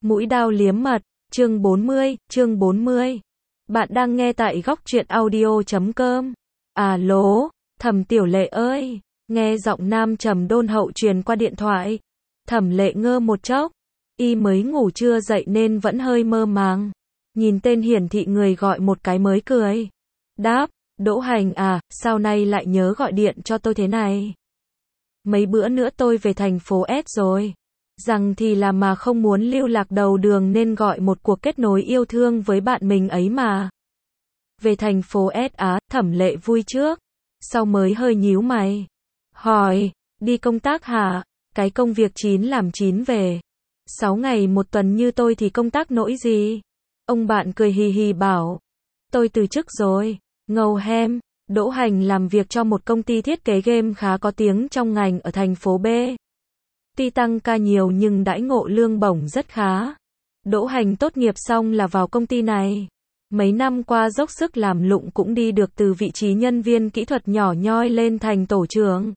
Mũi dao liếm mật, chương 40. Bạn đang nghe tại góc truyện audio.com. Alo, Thẩm Tiểu Lệ ơi, nghe giọng nam trầm đôn hậu truyền qua điện thoại. Thẩm Lệ ngơ một chốc, y mới ngủ trưa dậy nên vẫn hơi mơ màng. Nhìn tên hiển thị người gọi một cái mới cười. Đáp, Đỗ Hành à, sao nay lại nhớ gọi điện cho tôi thế này? Mấy bữa nữa tôi về thành phố S rồi. Rằng thì là mà không muốn lưu lạc đầu đường nên gọi một cuộc kết nối yêu thương với bạn mình ấy mà. Về thành phố S á, Thẩm Lệ vui trước. Sau mới hơi nhíu mày. Hỏi, đi công tác hả? Cái công việc 9 làm 9 về. 6 ngày một tuần như tôi thì công tác nỗi gì? Ông bạn cười hì hì bảo. Tôi từ chức rồi. Ngầu hem, Đỗ Hành làm việc cho một công ty thiết kế game khá có tiếng trong ngành ở thành phố B. Tuy tăng ca nhiều nhưng đãi ngộ lương bổng rất khá. Đỗ Hành tốt nghiệp xong là vào công ty này. Mấy năm qua dốc sức làm lụng cũng đi được từ vị trí nhân viên kỹ thuật nhỏ nhoi lên thành tổ trưởng.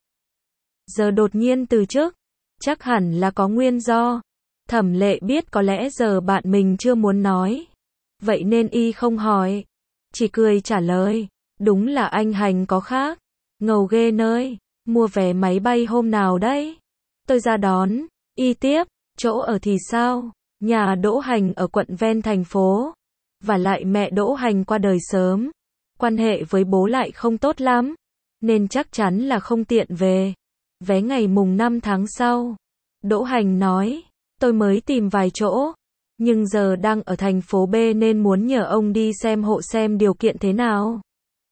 Giờ đột nhiên từ chức, chắc hẳn là có nguyên do. Thẩm Lệ biết có lẽ giờ bạn mình chưa muốn nói. Vậy nên y không hỏi. Chỉ cười trả lời, đúng là anh Hành có khác. Ngầu ghê nơi, mua vé máy bay hôm nào đấy? Tôi ra đón. Y tiếp, chỗ ở thì sao? Nhà Đỗ Hành ở quận ven thành phố. Và lại mẹ Đỗ Hành qua đời sớm. Quan hệ với bố lại không tốt lắm. Nên chắc chắn là không tiện về. Vé ngày mùng 5 tháng sau. Đỗ Hành nói, tôi mới tìm vài chỗ. Nhưng giờ đang ở thành phố B nên muốn nhờ ông đi xem hộ xem điều kiện thế nào.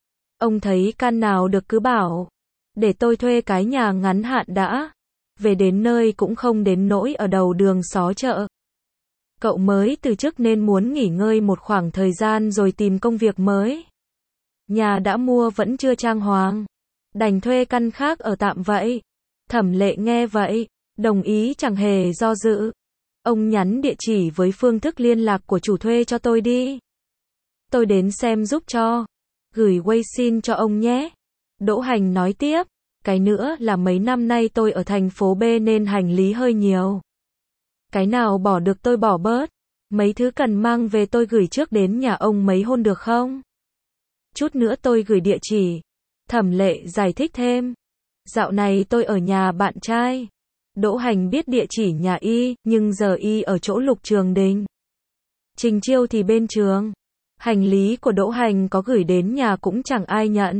Ông thấy căn nào được cứ bảo. Để tôi thuê cái nhà ngắn hạn đã. Về đến nơi cũng không đến nỗi ở đầu đường xó chợ. Cậu mới từ chức nên muốn nghỉ ngơi một khoảng thời gian rồi tìm công việc mới. Nhà đã mua vẫn chưa trang hoàng. Đành thuê căn khác ở tạm vậy. Thẩm Lệ nghe vậy, đồng ý chẳng hề do dự. Ông nhắn địa chỉ với phương thức liên lạc của chủ thuê cho tôi đi. Tôi đến xem giúp cho. Gửi Waze xin cho ông nhé. Đỗ Hành nói tiếp. Cái nữa là mấy năm nay tôi ở thành phố B nên hành lý hơi nhiều. Cái nào bỏ được tôi bỏ bớt. Mấy thứ cần mang về tôi gửi trước đến nhà ông mấy hôm được không? Chút nữa tôi gửi địa chỉ. Thẩm Lệ giải thích thêm. Dạo này tôi ở nhà bạn trai. Đỗ Hành biết địa chỉ nhà y, nhưng giờ y ở chỗ Lục Trường Đình. Trình Chiêu thì bên trường. Hành lý của Đỗ Hành có gửi đến nhà cũng chẳng ai nhận.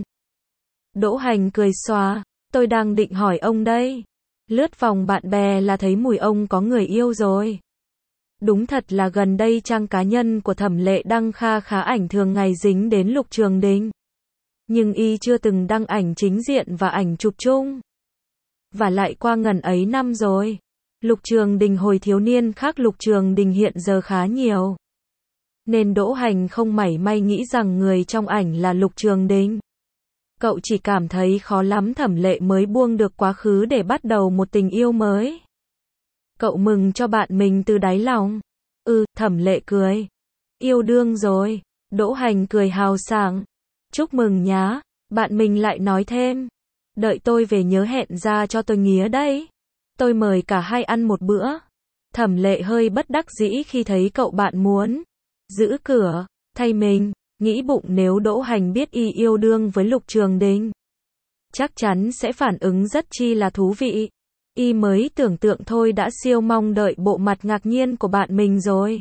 Đỗ Hành cười xòa. Tôi đang định hỏi ông đây. Lướt vòng bạn bè là thấy mùi ông có người yêu rồi. Đúng thật là gần đây trang cá nhân của Thẩm Lệ đăng kha khá ảnh thường ngày dính đến Lục Trường Đình. Nhưng y chưa từng đăng ảnh chính diện và ảnh chụp chung. Và lại qua ngần ấy năm rồi. Lục Trường Đình hồi thiếu niên khác Lục Trường Đình hiện giờ khá nhiều. Nên Đỗ Hành không mảy may nghĩ rằng người trong ảnh là Lục Trường Đình. Cậu chỉ cảm thấy khó lắm Thẩm Lệ mới buông được quá khứ để bắt đầu một tình yêu mới. Cậu mừng cho bạn mình từ đáy lòng. Thẩm Lệ cười. Yêu đương rồi. Đỗ Hành cười hào sảng. Chúc mừng nhá. Bạn mình lại nói thêm. Đợi tôi về nhớ hẹn ra cho tôi nghía đấy. Tôi mời cả hai ăn một bữa. Thẩm Lệ hơi bất đắc dĩ khi thấy cậu bạn muốn giữ cửa thay mình. Nghĩ bụng nếu Đỗ Hành biết y yêu đương với Lục Trường Đình, chắc chắn sẽ phản ứng rất chi là thú vị. Y mới tưởng tượng thôi đã siêu mong đợi bộ mặt ngạc nhiên của bạn mình rồi.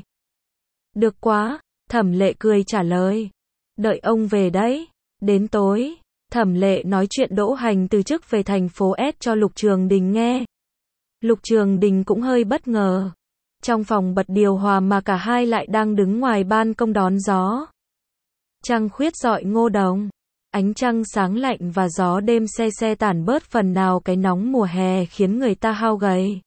Được quá, Thẩm Lệ cười trả lời. Đợi ông về đấy. Đến tối, Thẩm Lệ nói chuyện Đỗ Hành từ chức về thành phố S cho Lục Trường Đình nghe. Lục Trường Đình cũng hơi bất ngờ. Trong phòng bật điều hòa mà cả hai lại đang đứng ngoài ban công đón gió. Trăng khuyết rọi ngô đồng. Ánh trăng sáng lạnh và gió đêm se se tản bớt phần nào cái nóng mùa hè khiến người ta hao gầy.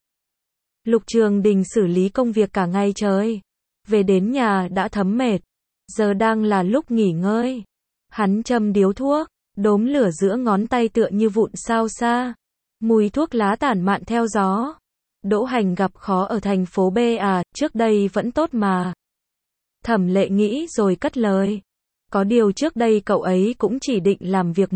Lục Trường Đình xử lý công việc cả ngày trời. Về đến nhà đã thấm mệt. Giờ đang là lúc nghỉ ngơi. Hắn châm điếu thuốc, đốm lửa giữa ngón tay tựa như vụn sao xa. Mùi thuốc lá tản mạn theo gió. Đỗ Hành gặp khó ở thành phố B à, trước đây vẫn tốt mà. Thẩm Lệ nghĩ rồi cất lời. Có điều trước đây cậu ấy cũng chỉ định làm việc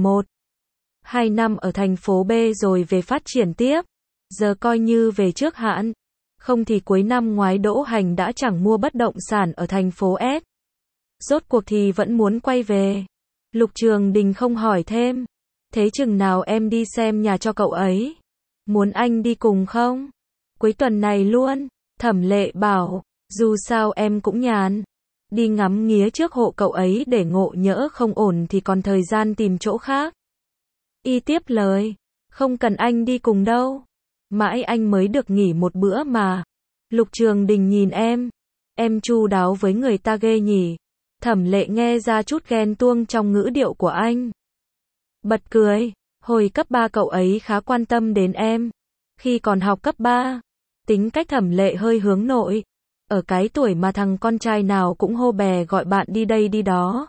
1-2 năm ở thành phố B rồi về phát triển tiếp. Giờ coi như về trước hạn. Không thì cuối năm ngoái Đỗ Hành đã chẳng mua bất động sản ở thành phố S. Rốt cuộc thì vẫn muốn quay về. Lục Trường Đình không hỏi thêm. Thế chừng nào em đi xem nhà cho cậu ấy? Muốn anh đi cùng không? Cuối tuần này luôn. Thẩm Lệ bảo, dù sao em cũng nhàn. Đi ngắm nghía trước hộ cậu ấy để ngộ nhỡ không ổn thì còn thời gian tìm chỗ khác. Y tiếp lời, không cần anh đi cùng đâu. Mãi anh mới được nghỉ một bữa mà. Lục Trường Đình nhìn em chu đáo với người ta ghê nhỉ. Thẩm Lệ nghe ra chút ghen tuông trong ngữ điệu của anh. Bật cười, hồi cấp 3 cậu ấy khá quan tâm đến em. Khi còn học cấp 3, tính cách Thẩm Lệ hơi hướng nội. Ở cái tuổi mà thằng con trai nào cũng hô bè gọi bạn đi đây đi đó.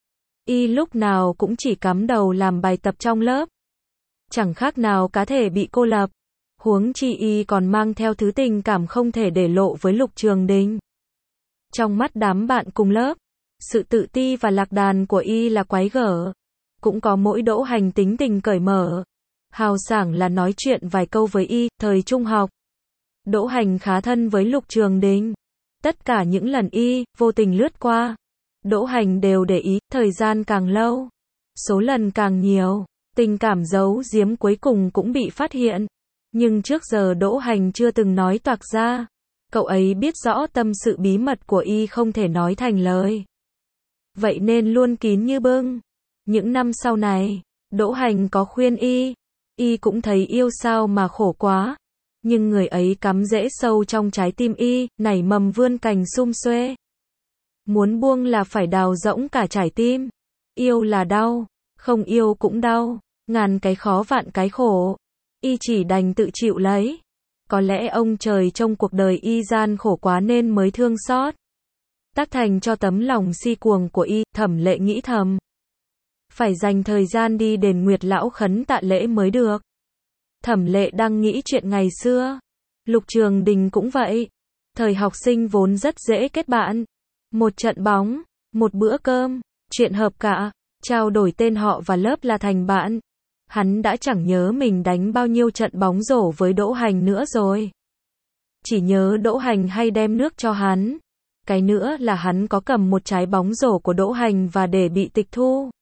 Y lúc nào cũng chỉ cắm đầu làm bài tập trong lớp. Chẳng khác nào cá thể bị cô lập. Huống chi Y còn mang theo thứ tình cảm không thể để lộ với Lục Trường Đình. Trong mắt đám bạn cùng lớp, sự tự ti và lạc đàn của Y là quái gở. Cũng có mỗi Đỗ Hành tính tình cởi mở. Hào sảng là nói chuyện vài câu với Y, thời trung học. Đỗ Hành khá thân với Lục Trường Đình. Tất cả những lần Y vô tình lướt qua, Đỗ Hành đều để ý, thời gian càng lâu, số lần càng nhiều, tình cảm giấu giếm cuối cùng cũng bị phát hiện. Nhưng trước giờ Đỗ Hành chưa từng nói toạc ra. Cậu ấy biết rõ tâm sự bí mật của Y không thể nói thành lời. Vậy nên luôn kín như bưng. Những năm sau này, Đỗ Hành có khuyên Y cũng thấy yêu sao mà khổ quá. Nhưng người ấy cắm rễ sâu trong trái tim Y, nảy mầm vươn cành sum xuê. Muốn buông là phải đào rỗng cả trái tim. Yêu là đau, không yêu cũng đau, ngàn cái khó vạn cái khổ. Y chỉ đành tự chịu lấy. Có lẽ ông trời trong cuộc đời Y gian khổ quá nên mới thương xót. Tác thành cho tấm lòng si cuồng của Y, Thẩm Lệ nghĩ thầm. Phải dành thời gian đi đền Nguyệt Lão khấn tạ lễ mới được. Thẩm Lệ đang nghĩ chuyện ngày xưa. Lục Trường Đình cũng vậy. Thời học sinh vốn rất dễ kết bạn. Một trận bóng, một bữa cơm, chuyện hợp cả, trao đổi tên họ và lớp là thành bạn. Hắn đã chẳng nhớ mình đánh bao nhiêu trận bóng rổ với Đỗ Hành nữa rồi. Chỉ nhớ Đỗ Hành hay đem nước cho hắn. Cái nữa là hắn có cầm một trái bóng rổ của Đỗ Hành và để bị tịch thu.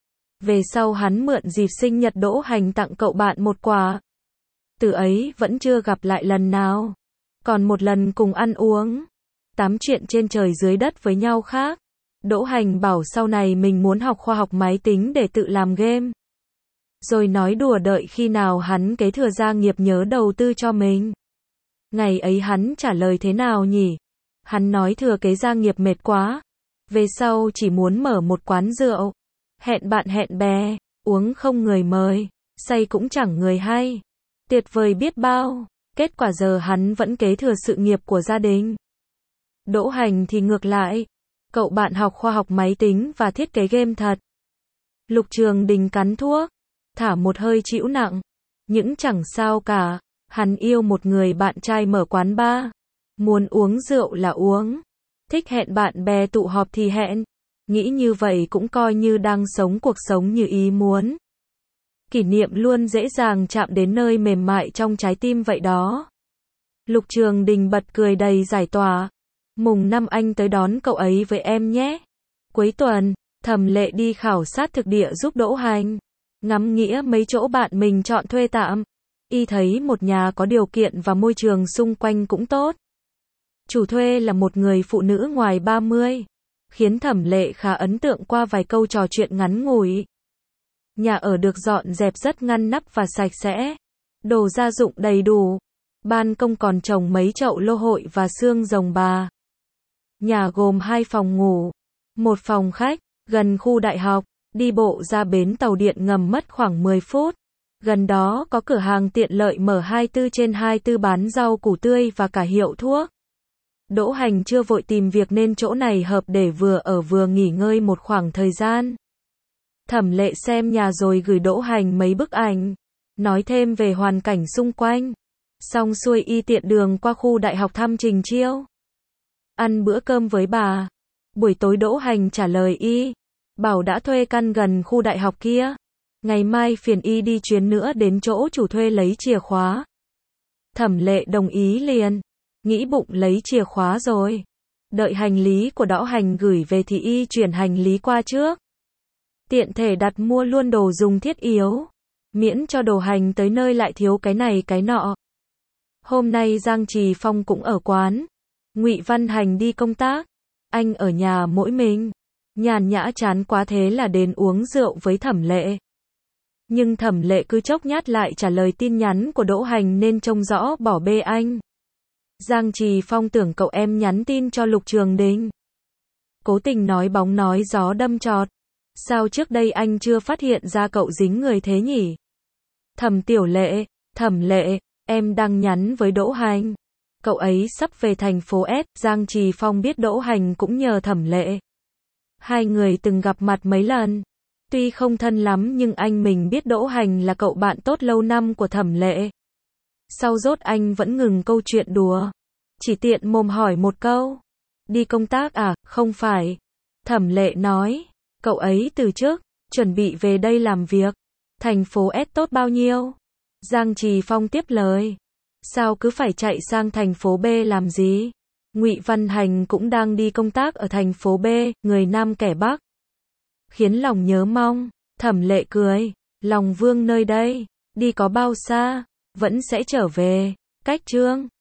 Về sau hắn mượn dịp sinh nhật Đỗ Hành tặng cậu bạn một quà. Từ ấy vẫn chưa gặp lại lần nào. Còn một lần cùng ăn uống, tám chuyện trên trời dưới đất với nhau khác. Đỗ Hành bảo sau này mình muốn học khoa học máy tính để tự làm game. Rồi nói đùa đợi khi nào hắn kế thừa gia nghiệp nhớ đầu tư cho mình. Ngày ấy hắn trả lời thế nào nhỉ? Hắn nói thừa kế gia nghiệp mệt quá. Về sau chỉ muốn mở một quán rượu. Hẹn bạn hẹn bè, uống không người mời, say cũng chẳng người hay. Tuyệt vời biết bao. Kết quả giờ hắn vẫn kế thừa sự nghiệp của gia đình. Đỗ Hành thì ngược lại. Cậu bạn học khoa học máy tính và thiết kế game thật. Lục Trường Đình cắn thuốc, thả một hơi chịu nặng. Những chẳng sao cả. Hắn yêu một người bạn trai mở quán bar. Muốn uống rượu là uống. Thích hẹn bạn bè tụ họp thì hẹn. Nghĩ như vậy cũng coi như đang sống cuộc sống như ý muốn. Kỷ niệm luôn dễ dàng chạm đến nơi mềm mại trong trái tim vậy đó. Lục Trường Đình bật cười đầy giải tỏa. Mùng 5 anh tới đón cậu ấy với em nhé. Cuối tuần, Thẩm Lệ đi khảo sát thực địa giúp Đỗ Hành. Ngắm nghĩa mấy chỗ bạn mình chọn thuê tạm. Y thấy một nhà có điều kiện và môi trường xung quanh cũng tốt. Chủ thuê là một người phụ nữ ngoài 30. Khiến Thẩm Lệ khá ấn tượng qua vài câu trò chuyện ngắn ngủi. Nhà ở được dọn dẹp rất ngăn nắp và sạch sẽ. Đồ gia dụng đầy đủ. Ban công còn trồng mấy chậu lô hội và xương rồng bà. Nhà gồm 2 phòng ngủ, 1 phòng khách, gần khu đại học. Đi bộ ra bến tàu điện ngầm mất khoảng 10 phút. Gần đó có cửa hàng tiện lợi mở 24/24 bán rau củ tươi và cả hiệu thuốc. Đỗ Hành chưa vội tìm việc nên chỗ này hợp để vừa ở vừa nghỉ ngơi một khoảng thời gian. Thẩm Lệ xem nhà rồi gửi Đỗ Hành mấy bức ảnh, nói thêm về hoàn cảnh xung quanh. Xong xuôi Y tiện đường qua khu đại học thăm Trình Chiêu. Ăn bữa cơm với bà. Buổi tối Đỗ Hành trả lời Y, bảo đã thuê căn gần khu đại học kia. Ngày mai phiền Y đi chuyến nữa đến chỗ chủ thuê lấy chìa khóa. Thẩm Lệ đồng ý liền. nghĩ bụng lấy chìa khóa rồi. Đợi hành lý của Đỗ Hành gửi về thì y chuyển hành lý qua trước. Tiện thể đặt mua luôn đồ dùng thiết yếu. Miễn cho Đỗ Hành tới nơi lại thiếu cái này cái nọ. Hôm nay Giang Trì Phong cũng ở quán. Ngụy Văn Hành đi công tác. Anh ở nhà mỗi mình. Nhàn nhã chán quá thế là đến uống rượu với Thẩm Lệ. Nhưng Thẩm Lệ cứ chốc nhát lại trả lời tin nhắn của Đỗ Hành nên trông rõ bỏ bê anh. Giang Trì Phong tưởng cậu em nhắn tin cho Lục Trường Đình. Cố tình nói bóng nói gió đâm chọt. Sao trước đây anh chưa phát hiện ra cậu dính người thế nhỉ? Thẩm Thẩm Lệ, em đang nhắn với Đỗ Hành. Cậu ấy sắp về thành phố S, Giang Trì Phong biết Đỗ Hành cũng nhờ Thẩm Lệ. Hai người từng gặp mặt mấy lần. Tuy không thân lắm nhưng anh mình biết Đỗ Hành là cậu bạn tốt lâu năm của Thẩm Lệ. Sau rốt anh vẫn ngừng câu chuyện đùa. Chỉ tiện mồm hỏi một câu. Đi công tác à? Không phải. Thẩm Lệ nói. Cậu ấy từ chức, chuẩn bị về đây làm việc. Thành phố S tốt bao nhiêu? Giang Trì Phong tiếp lời. Sao cứ phải chạy sang thành phố B làm gì? Ngụy Văn Hành cũng đang đi công tác ở thành phố B, người Nam kẻ Bắc. Khiến lòng nhớ mong. Thẩm Lệ cười. Lòng Vương nơi đây. Đi có bao xa? Vẫn sẽ trở về. Cách Trương